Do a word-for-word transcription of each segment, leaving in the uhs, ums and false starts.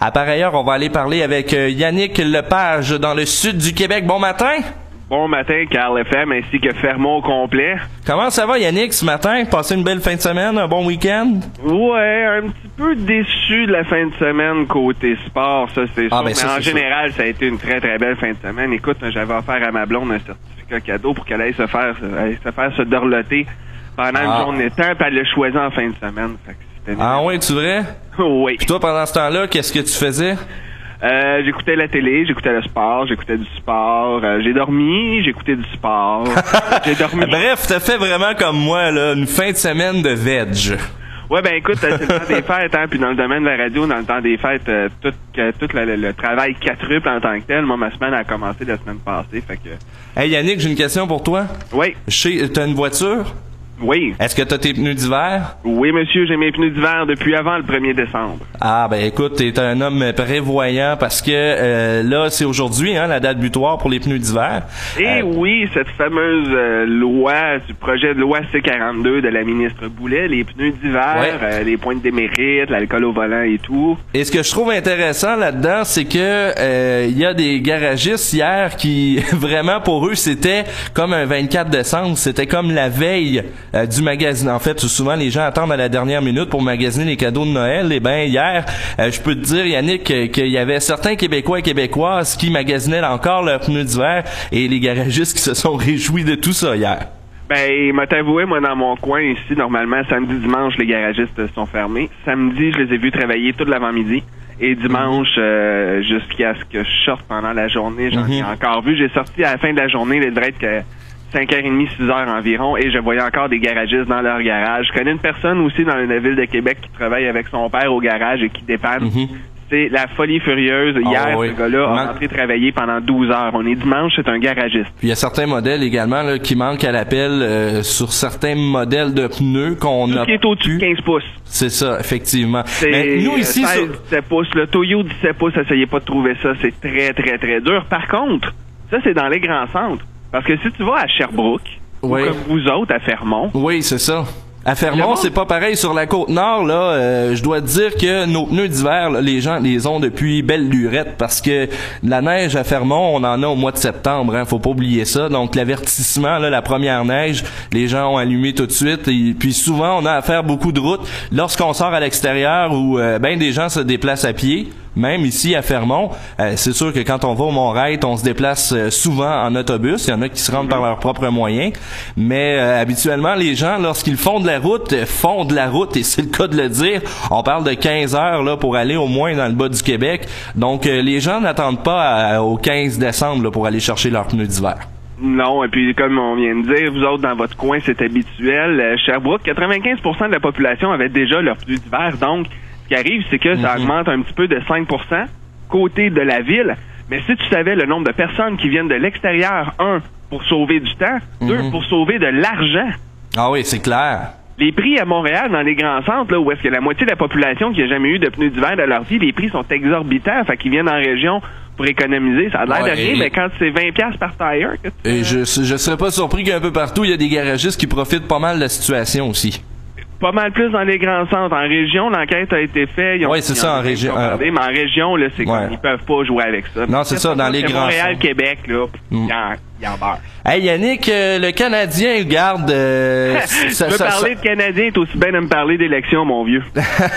À par ailleurs, on va aller parler avec euh, Yannick Lepage dans le sud du Québec. Bon matin! Bon matin, Carl F M ainsi que Fermont au complet. Comment ça va, Yannick, ce matin? Passez une belle fin de semaine, un bon week-end? Ouais, un petit peu déçu de la fin de semaine côté sport, ça c'est ah, sûr. Ben, ça, mais en c'est général, sûr. Ça a été une très très belle fin de semaine. Écoute, j'avais offert à ma blonde un certificat cadeau pour qu'elle aille se faire, aille se faire se dorloter pendant ah. une journée de temps, puis elle l'a choisi en fin de semaine. Fait que c'était ah oui, tu vrai? Oui. Puis toi, pendant ce temps-là, qu'est-ce que tu faisais? Euh, j'écoutais la télé, j'écoutais le sport, j'écoutais du sport, euh, j'ai dormi, j'écoutais du sport, j'ai dormi. Bref, t'as fait vraiment comme moi, là, une fin de semaine de veg. Ouais, ben écoute, c'est le temps des fêtes, hein, puis dans le domaine de la radio, dans le temps des fêtes, euh, tout, euh, tout le, le, le travail quadruple en tant que tel. Moi, ma semaine a commencé la semaine passée, fait que... Hey Yannick, j'ai une question pour toi. Oui. Je sais, t'as une voiture? Oui. Est-ce que t'as tes pneus d'hiver? Oui, monsieur, j'ai mes pneus d'hiver depuis avant le premier décembre. Ah, ben écoute, t'es un homme prévoyant parce que euh, là, c'est aujourd'hui, hein, la date butoir pour les pneus d'hiver. Et euh, oui, cette fameuse euh, loi, du projet de loi C quarante-deux de la ministre Boulet, les pneus d'hiver, ouais. euh, les points de démérite, l'alcool au volant et tout. Et ce que je trouve intéressant là-dedans, c'est que euh, il y a des garagistes hier qui, vraiment pour eux, c'était comme un vingt-quatre décembre, c'était comme la veille Euh, du magasin. En fait, souvent les gens attendent à la dernière minute pour magasiner les cadeaux de Noël. Et ben hier, euh, je peux te dire, Yannick, euh, qu'il y avait certains Québécois et Québécoises qui magasinaient encore leurs pneus d'hiver et les garagistes qui se sont réjouis de tout ça hier. Ben, m'a t'avoué, moi, dans mon coin ici, normalement, samedi, dimanche, les garagistes sont fermés. Samedi, je les ai vus travailler tout l'avant-midi. Et dimanche, mm-hmm. euh, jusqu'à ce que je sorte pendant la journée, j'en ai mm-hmm. encore vu. J'ai sorti à la fin de la journée, il devrait être que cinq heures trente, six heures environ, et je voyais encore des garagistes dans leur garage. Je connais une personne aussi dans la ville de Québec qui travaille avec son père au garage et qui dépanne. Mm-hmm. C'est la folie furieuse. Hier, oh, oui. ce gars-là a rentré travailler pendant douze heures. On est dimanche, c'est un garagiste. Puis il y a certains modèles également là, qui manquent à l'appel euh, sur certains modèles de pneus qu'on a. Tout ce qui est au-dessus de quinze pouces. C'est ça, effectivement. C'est Mais nous ici, seize, sur... dix-sept pouces. Le Toyo dix-sept pouces, essayez pas de trouver ça. C'est très, très, très dur. Par contre, ça, c'est dans les grands centres. Parce que si tu vas à Sherbrooke, oui. ou comme vous autres, à Fermont. Oui, c'est ça. À Fermont, c'est pas pareil. Sur la Côte-Nord, là, euh, je dois te dire que nos pneus d'hiver, là, les gens les ont depuis belle lurette parce que la neige à Fermont, on en a au mois de septembre, hein, faut pas oublier ça. Donc l'avertissement, là, la première neige, les gens ont allumé tout de suite. Et puis souvent, on a à faire beaucoup de routes lorsqu'on sort à l'extérieur où euh, ben des gens se déplacent à pied. Même ici à Fermont, euh, c'est sûr que quand on va au Mont-Reit, on se déplace euh, souvent en autobus. Il y en a qui se rendent par leurs propres moyens. Mais euh, habituellement, les gens, lorsqu'ils font de la route, euh, font de la route. Et c'est le cas de le dire. On parle de quinze heures là pour aller au moins dans le bas du Québec. Donc, euh, les gens n'attendent pas à, au quinze décembre là, pour aller chercher leurs pneus d'hiver. Non, et puis comme on vient de dire, vous autres, dans votre coin, c'est habituel. Euh, Sherbrooke, quatre-vingt-quinze pour cent de la population avait déjà leurs pneus d'hiver. Donc, ce qui arrive, c'est que ça mm-hmm. augmente un petit peu de cinq pour cent côté de la ville. Mais si tu savais le nombre de personnes qui viennent de l'extérieur, un, pour sauver du temps, mm-hmm. deux, pour sauver de l'argent. Ah oui, c'est clair. Les prix à Montréal, dans les grands centres, là, où est-ce que la moitié de la population qui n'a jamais eu de pneus d'hiver de leur vie, les prix sont exorbitants. Fait qu'ils viennent en région pour économiser. Ça a l'air ouais, de rien, et... mais quand c'est vingt dollars par tire... Que tu... Et je, je serais pas surpris qu'un peu partout, il y a des garagistes qui profitent pas mal de la situation aussi. Pas mal plus dans les grands centres. En région, l'enquête a été faite. Oui, c'est ça, en région. Euh... Mais en région, là, c'est ouais. qu'ils peuvent pas jouer avec ça. Non, c'est ça, dans les grands Montréal, centres. Québec, là, il mm. y en beurre. Hey, Yannick, euh, le Canadien garde... Euh, ça, tu veux ça, parler ça... de Canadien, t'es aussi bien de me parler d'élection, mon vieux.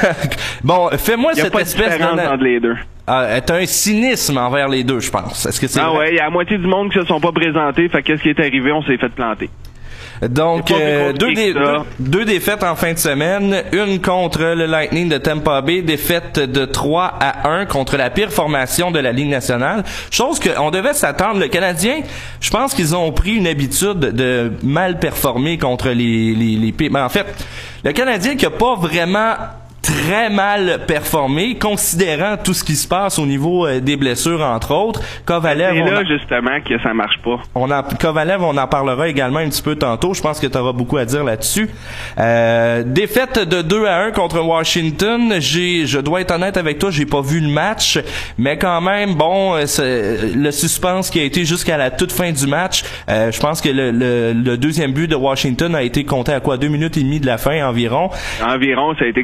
Bon, fais-moi cette pas espèce de... différence entre les deux. Ah, t'as un cynisme envers les deux, je pense. Est-ce que c'est Ah vrai? ouais, il y a la moitié du monde qui se sont pas présentés, fait qu'est-ce qui est arrivé? On s'est fait planter. Donc, euh, deux, dé- deux, deux défaites en fin de semaine. Une contre le Lightning de Tampa Bay, défaite de trois à un contre la pire formation de la Ligue nationale. Chose qu'on devait s'attendre. Le Canadien, je pense qu'ils ont pris une habitude de mal performer contre les, les, les pires. Mais en fait, le Canadien qui a pas vraiment très mal performé, considérant tout ce qui se passe au niveau euh, des blessures, entre autres. Kovalev... C'est là, en... justement, que ça marche pas. On en... Kovalev, on en parlera également un petit peu tantôt. Je pense que tu auras beaucoup à dire là-dessus. Euh, défaite de deux à un contre Washington. J'ai, je dois être honnête avec toi, j'ai pas vu le match, mais quand même, bon, c'est... le suspense qui a été jusqu'à la toute fin du match, euh, je pense que le, le, le deuxième but de Washington a été compté à quoi? Deux minutes et demie de la fin environ. Environ, ça a été... Ça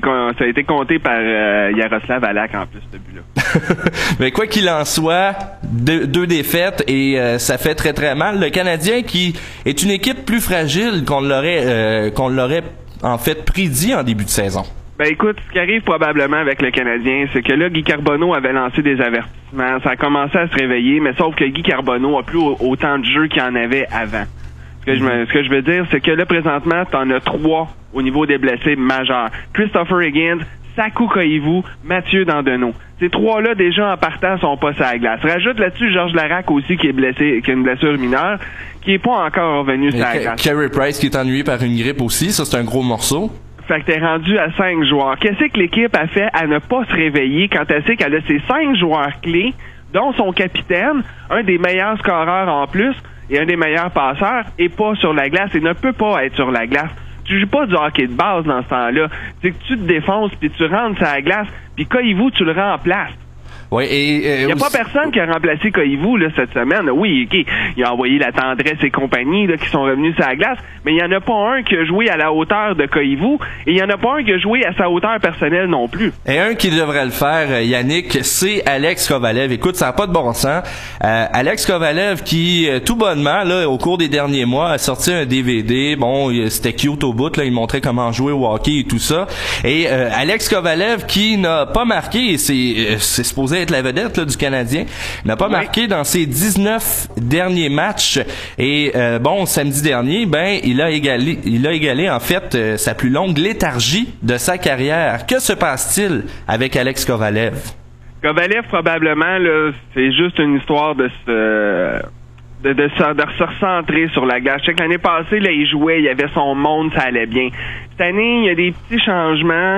ça a été compté par euh, Yaroslav Alak en plus, ce but-là. Mais quoi qu'il en soit, deux, deux défaites et euh, ça fait très très mal. Le Canadien qui est une équipe plus fragile qu'on l'aurait euh, qu'on l'aurait en fait prédit en début de saison. Ben écoute, ce qui arrive probablement avec le Canadien, c'est que là, Guy Carbonneau avait lancé des avertissements. Ça a commencé à se réveiller, mais sauf que Guy Carbonneau a plus autant de jeux qu'il en avait avant. Ce que, je me, ce que je veux dire, c'est que là, présentement, t'en as trois au niveau des blessés majeurs. Christopher Higgins, Saku Koivu, Mathieu Dandonneau. Ces trois-là, déjà en partant, sont pas sur la glace. Rajoute là-dessus Georges Laraque aussi, qui est blessé, qui a une blessure mineure, qui est pas encore revenu sur la glace. Carey Price qui est ennuyé par une grippe aussi, ça c'est un gros morceau. Fait que t'es rendu à cinq joueurs. Qu'est-ce que l'équipe a fait à ne pas se réveiller quand elle sait qu'elle a ses cinq joueurs clés, dont son capitaine, un des meilleurs scoreurs en plus, et un des meilleurs passeurs, et pas sur la glace, et ne peut pas être sur la glace. Tu joues pas du hockey de base dans ce temps-là. C'est que tu te défonces, puis tu rentres sur la glace, puis Koivu, tu le remplaces. Oui, et il n'y a pas personne qui a remplacé Koivu là, cette semaine. Oui, ok, il a envoyé la tendresse et compagnie là, qui sont revenus sur la glace, mais il n'y en a pas un qui a joué à la hauteur de Koivu, et il n'y en a pas un qui a joué à sa hauteur personnelle non plus. Et un qui devrait le faire, Yannick, c'est Alex Kovalev. Écoute, ça n'a pas de bon sens. Euh, Alex Kovalev qui, tout bonnement, là, au cours des derniers mois, a sorti un D V D. Bon, c'était cute au bout, là, il montrait comment jouer au hockey et tout ça. Et euh, Alex Kovalev qui n'a pas marqué, c'est, c'est supposé être la vedette là, du Canadien, n'a pas oui. marqué dans ses dix-neuf derniers matchs. Et euh, bon, samedi dernier, ben il a égalé, il a égalé en fait euh, sa plus longue léthargie de sa carrière. Que se passe-t-il avec Alex Kovalev? Kovalev probablement là, c'est juste une histoire de se de, de, se, de se recentrer sur la glace. Je sais que l'année passée, là, il jouait, il avait son monde, ça allait bien. Cette année, il y a des petits changements.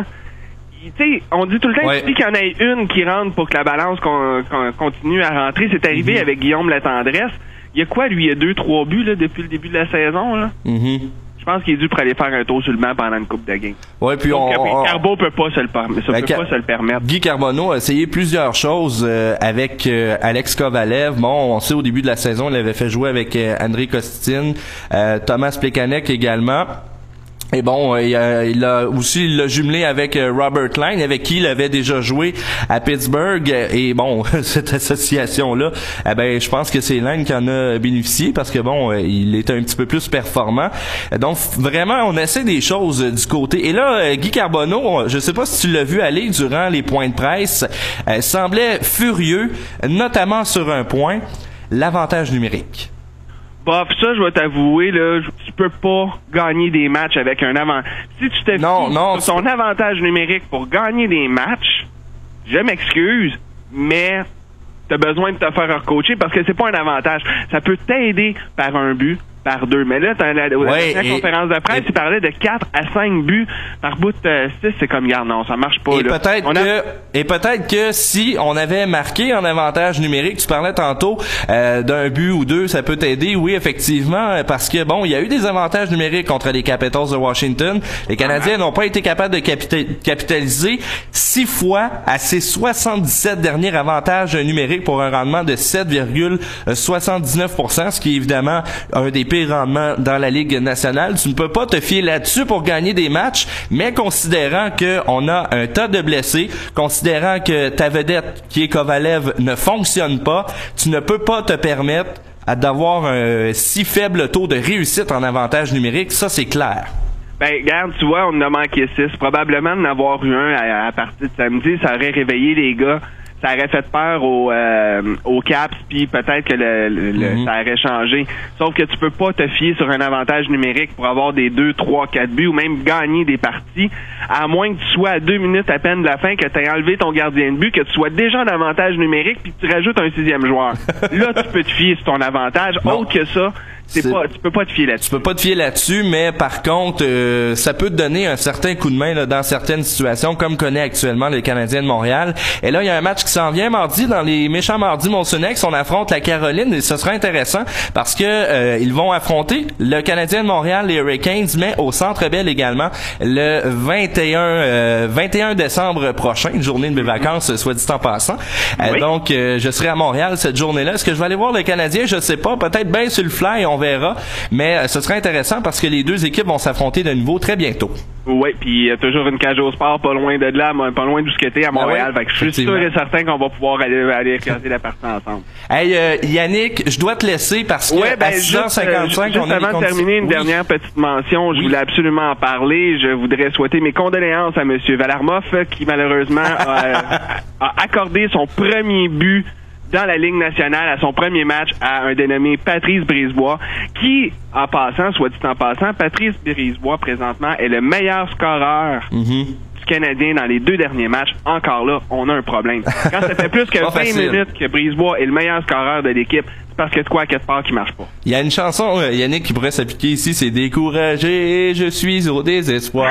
Tu sais, on dit tout le temps ouais. qu'il y en a une qui rentre pour que la balance con, con, continue à rentrer. C'est arrivé mm-hmm. avec Guillaume Latendresse. Il y a quoi, lui? Il y a deux, trois buts là, depuis le début de la saison. Là. Mm-hmm. Je pense qu'il est dû pour aller faire un tour sur le banc pendant une coupe de game. Ouais, puis Donc, on, on, Carbo peut pas se le permettre. Ben, peut Car- pas se le permettre. Guy Carbonneau a essayé plusieurs choses euh, avec euh, Alex Kovalev. Bon, on sait au début de la saison, il avait fait jouer avec euh, André Kostin, euh, Thomas Plekanec également. Et bon, il a, il a aussi il l'a jumelé avec Robert Klein, avec qui il avait déjà joué à Pittsburgh. Et bon, cette association-là, eh ben, je pense que c'est Klein qui en a bénéficié parce que bon, il était un petit peu plus performant. Donc vraiment, on essaie des choses du côté. Et là, Guy Carbonneau, je sais pas si tu l'as vu aller durant les points de presse, euh, semblait furieux, notamment sur un point, l'avantage numérique. Bof, ça, je vais t'avouer, là, tu peux pas gagner des matchs avec un avantage. Si tu te fies sur ton avantage numérique pour gagner des matchs, je m'excuse, mais t'as besoin de te faire recoacher parce que c'est pas un avantage. Ça peut t'aider par un but, par deux. Mais là, dans la, ouais, la conférence de presse, il parlait de quatre à cinq buts par bout de six. C'est comme, garde, non, ça marche pas. Et là. peut-être on que, a... et peut-être que si on avait marqué en avantage numérique, tu parlais tantôt euh, d'un but ou deux, ça peut t'aider. Oui, effectivement, parce que bon, il y a eu des avantages numériques contre les Capitals de Washington. Les Canadiens n'ont pas été capables de capita- capitaliser six fois à ces soixante-dix-sept derniers avantages numériques pour un rendement de sept virgule soixante-dix-neuf pour cent, ce qui est évidemment un des pires rendements dans la Ligue nationale. Tu ne peux pas te fier là-dessus pour gagner des matchs, mais considérant qu'on a un tas de blessés, considérant que ta vedette, qui est Kovalev, ne fonctionne pas, tu ne peux pas te permettre d'avoir un si faible taux de réussite en avantage numérique. Ça, c'est clair. Ben, regarde, tu vois, on en a manqué six. Probablement d'en avoir eu un à, à partir de samedi, ça aurait réveillé les gars. Ça aurait fait peur aux, euh, aux Caps, puis peut-être que le, le, mm-hmm. ça aurait changé. Sauf que tu peux pas te fier sur un avantage numérique pour avoir des deux, trois, quatre buts ou même gagner des parties, à moins que tu sois à deux minutes à peine de la fin, que tu aies enlevé ton gardien de but, que tu sois déjà en avantage numérique, puis que tu rajoutes un sixième joueur. Là, tu peux te fier sur ton avantage. Bon. Autre que ça, C'est c'est... Pas, tu peux pas te fier là-dessus. Tu peux pas te fier là-dessus, mais par contre, euh, ça peut te donner un certain coup de main là, dans certaines situations, comme connaît actuellement le Canadien de Montréal. Et là, il y a un match qui s'en vient mardi dans les méchants mardis Monsonex. On affronte la Caroline et ce sera intéressant parce que euh, ils vont affronter le Canadien de Montréal, les Hurricanes, mais au Centre Bell également le vingt et un, euh, vingt et un décembre prochain, une journée de mes vacances, soit dit en passant. Euh, oui. Donc, euh, je serai à Montréal cette journée-là. Est-ce que je vais aller voir le Canadien? Je sais pas. Peut-être bien sur le fly. On on verra. Mais euh, ce sera intéressant parce que les deux équipes vont s'affronter de nouveau très bientôt. Oui, puis il y a toujours une cage au sport pas loin de là, pas loin d'où ce que t'es à Montréal. Ah ouais, fait que je suis sûr et certain qu'on va pouvoir aller, aller regarder la partie ensemble. Hey euh, Yannick, je dois te laisser parce que ouais, ben, à six heures cinquante-cinq, juste, on a avant de terminer, une oui. dernière petite mention. Je oui. voulais absolument en parler. Je voudrais souhaiter mes condoléances à M. Valarmoff qui malheureusement a, a accordé son premier but dans la Ligue nationale à son premier match à un dénommé Patrice Brisebois, qui, en passant, soit dit en passant, Patrice Brisebois, présentement, est le meilleur scoreur mm-hmm. du Canadien dans les deux derniers matchs. Encore là, on a un problème. Quand ça fait plus que vingt facile. minutes que Brisebois est le meilleur scoreur de l'équipe, c'est parce que de quoi à quelque part qui marche pas. Il y a une chanson, euh, Yannick, qui pourrait s'appliquer ici, c'est « Découragé, je suis au désespoir ».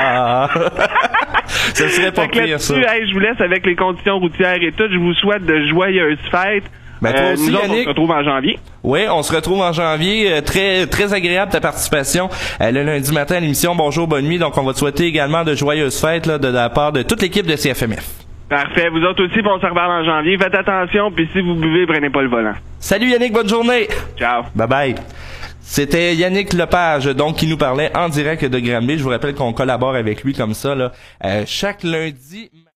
Ça serait pas pire, ça. Hey, je vous laisse avec les conditions routières et tout. Je vous souhaite de joyeuses fêtes. Ben, toi aussi, euh, nous Yannick. autres, on se retrouve en janvier. Oui, on se retrouve en janvier. Euh, très très agréable ta participation euh, le lundi matin à l'émission Bonjour, bonne nuit. Donc, on va te souhaiter également de joyeuses fêtes là, de, de la part de toute l'équipe de C F M F. Parfait. Vous autres aussi, on se reparle en janvier. Faites attention, puis si vous buvez, prenez pas le volant. Salut Yannick, bonne journée. Ciao. Bye bye. C'était Yannick Lepage, donc, qui nous parlait en direct de Granby. Je vous rappelle qu'on collabore avec lui comme ça, là, euh, chaque lundi.